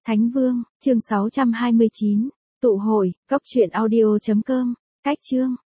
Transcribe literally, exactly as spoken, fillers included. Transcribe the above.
Thánh Vương, chương sáu trăm hai mươi chín, tụ hội, cốc truyện audio chấm com, cách chương.